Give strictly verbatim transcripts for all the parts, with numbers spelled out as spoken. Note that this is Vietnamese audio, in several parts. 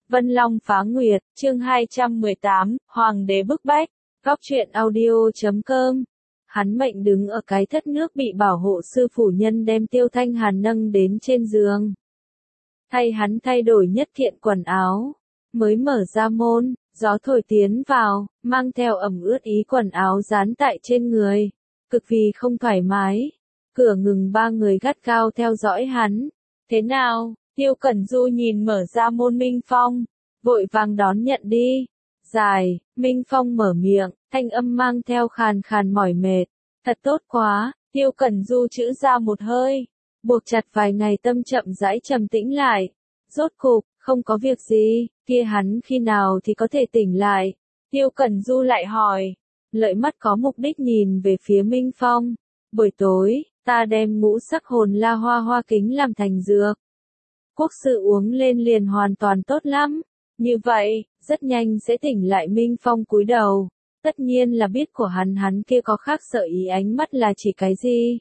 Vân Long phá nguyệt, chương hai trăm mười tám, Hoàng đế bức bách, góc truyện audio chấm com. Hắn mệnh đứng ở cái thất nước bị bảo hộ sư phủ nhân đem Tiêu Thanh Hàn nâng đến trên giường. Thay hắn thay đổi nhất kiện quần áo, mới mở ra môn, gió thổi tiến vào, mang theo ẩm ướt ý quần áo dán tại trên người, cực vì không thoải mái. Cửa ngừng ba người gắt gao theo dõi hắn. Thế nào? Tiêu Cẩn Du nhìn mở ra môn Minh Phong, vội vàng đón nhận đi. Dài, Minh Phong mở miệng, thanh âm mang theo khàn khàn mỏi mệt. Thật tốt quá, Tiêu Cẩn Du chữ ra một hơi, buộc chặt vài ngày tâm chậm rãi trầm tĩnh lại. Rốt cục, không có việc gì, kia hắn khi nào thì có thể tỉnh lại. Tiêu Cẩn Du lại hỏi, lợi mắt có mục đích nhìn về phía Minh Phong. Buổi tối, ta đem ngũ sắc hồn la hoa hoa kính làm thành dược. Quốc sư uống lên liền hoàn toàn tốt lắm. Như vậy, rất nhanh sẽ tỉnh lại. Minh Phong cúi đầu. Tất nhiên là biết của hắn hắn kia có khác sợ ý ánh mắt là chỉ cái gì.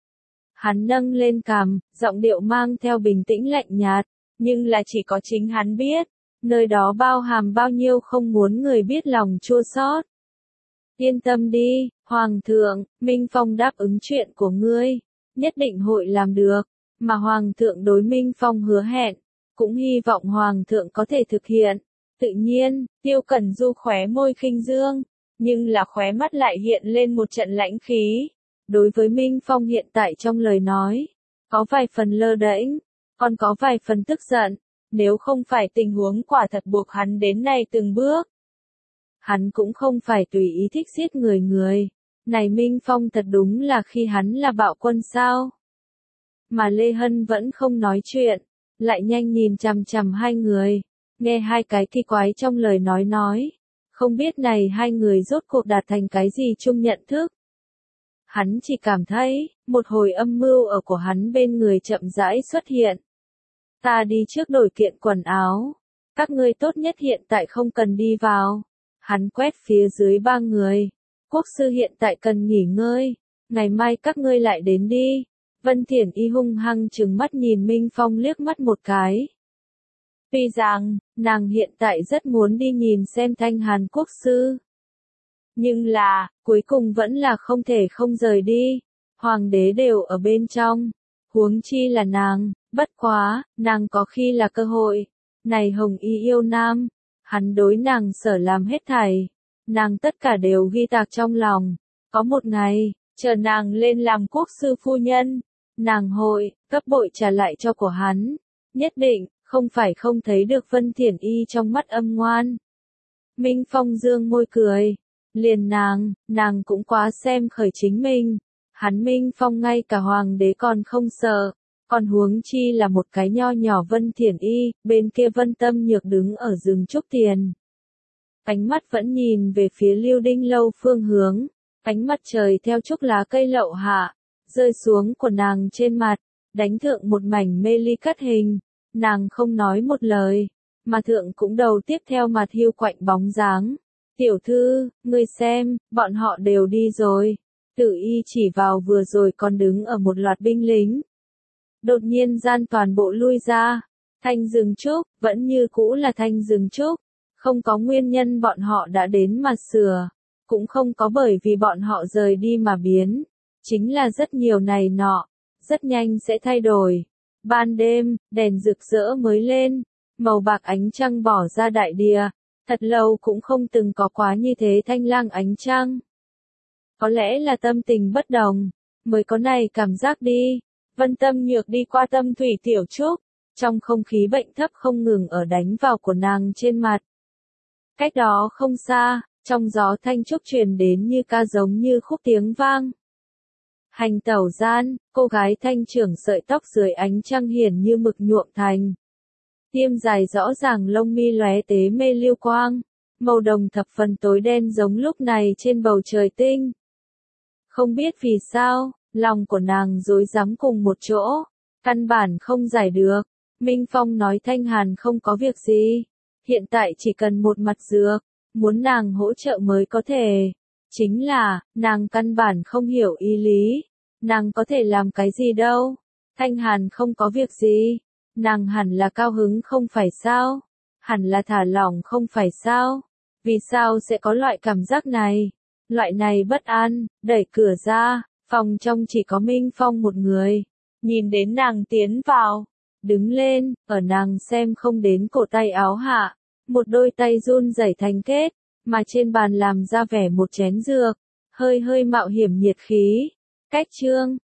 Hắn nâng lên cằm, giọng điệu mang theo bình tĩnh lạnh nhạt, nhưng là chỉ có chính hắn biết, nơi đó bao hàm bao nhiêu không muốn người biết lòng chua xót. Yên tâm đi, Hoàng thượng, Minh Phong đáp ứng chuyện của ngươi, nhất định hội làm được, mà Hoàng thượng đối Minh Phong hứa hẹn, cũng hy vọng Hoàng thượng có thể thực hiện. Tự nhiên, Tiêu Cẩn Du khóe môi khinh dương, nhưng là khóe mắt lại hiện lên một trận lãnh khí. Đối với Minh Phong hiện tại trong lời nói, có vài phần lơ đễnh, còn có vài phần tức giận, nếu không phải tình huống quả thật buộc hắn đến nay từng bước. Hắn cũng không phải tùy ý thích giết người người. Này Minh Phong thật đúng là khi hắn là bạo quân sao? Mà Lê Hân vẫn không nói chuyện, lại nhanh nhìn chằm chằm hai người, nghe hai cái kỳ quái trong lời nói nói. Không biết này hai người rốt cuộc đạt thành cái gì chung nhận thức. Hắn chỉ cảm thấy, một hồi âm mưu ở của hắn bên người chậm rãi xuất hiện. Ta đi trước đổi kiện quần áo, các ngươi tốt nhất hiện tại không cần đi vào. Hắn quét phía dưới ba người. Quốc sư hiện tại cần nghỉ ngơi, ngày mai các ngươi lại đến đi. Vân Thiển Y hung hăng trừng mắt nhìn Minh Phong liếc mắt một cái. Tuy rằng, nàng hiện tại rất muốn đi nhìn xem Thanh Hàn quốc sư. Nhưng là, cuối cùng vẫn là không thể không rời đi. Hoàng đế đều ở bên trong. Huống chi là nàng, bất quá, nàng có khi là cơ hội. Này Hồng Y yêu nam, hắn đối nàng sở làm hết thảy. Nàng tất cả đều ghi tạc trong lòng. Có một ngày, chờ nàng lên làm quốc sư phu nhân, nàng hội, cấp bội trả lại cho của hắn. Nhất định, không phải không thấy được Vân Thiển Y trong mắt âm ngoan. Minh Phong dương môi cười. Liền nàng, nàng cũng quá xem khởi chính mình. Hắn Minh Phong ngay cả hoàng đế còn không sợ. Còn huống chi là một cái nho nhỏ Vân Thiển Y, bên kia Vân Tâm Nhược đứng ở rừng trúc tiền. Ánh mắt vẫn nhìn về phía Lưu Đinh lâu phương hướng. Ánh mắt trời theo trúc lá cây lậu hạ, rơi xuống của nàng trên mặt, đánh thượng một mảnh mê ly cắt hình. Nàng không nói một lời, mà thượng cũng đầu tiếp theo mặt hiu quạnh bóng dáng. Tiểu thư, ngươi xem, bọn họ đều đi rồi. Tử Y chỉ vào vừa rồi còn đứng ở một loạt binh lính. Đột nhiên gian toàn bộ lui ra. Thanh rừng trúc, vẫn như cũ là thanh rừng trúc. Không có nguyên nhân bọn họ đã đến mà sửa. Cũng không có bởi vì bọn họ rời đi mà biến. Chính là rất nhiều này nọ. Rất nhanh sẽ thay đổi. Ban đêm, đèn rực rỡ mới lên. Màu bạc ánh trăng bỏ ra đại địa. Thật lâu cũng không từng có quá như thế thanh lang ánh trăng. Có lẽ là tâm tình bất đồng, mới có này cảm giác đi. Vân Tâm Nhược đi qua Tâm Thủy Tiểu Trúc, trong không khí bệnh thấp không ngừng ở đánh vào của nàng trên mặt. Cách đó không xa, trong gió thanh trúc truyền đến như ca giống như khúc tiếng vang. Hành tẩu gian, cô gái thanh trưởng sợi tóc dưới ánh trăng hiển như mực nhuộm thành. Tiêm dài rõ ràng lông mi lóe tế mê lưu quang, màu đồng thập phần tối đen giống lúc này trên bầu trời tinh. Không biết vì sao, lòng của nàng rối rắm cùng một chỗ, căn bản không giải được. Minh Phong nói Thanh Hàn không có việc gì, hiện tại chỉ cần một mặt dược, muốn nàng hỗ trợ mới có thể. Chính là, nàng căn bản không hiểu ý lý, nàng có thể làm cái gì đâu. Thanh Hàn không có việc gì. Nàng hẳn là cao hứng không phải sao? hẳn là thả lỏng không phải sao? Vì sao sẽ có loại cảm giác này? Loại này bất an, đẩy cửa ra, phòng trong chỉ có Minh Phong một người. Nhìn đến nàng tiến vào, đứng lên, ở nàng xem không đến cổ tay áo hạ, một đôi tay run rẩy thành kết, mà trên bàn làm ra vẻ một chén dược, hơi hơi mạo hiểm nhiệt khí. Cách trương,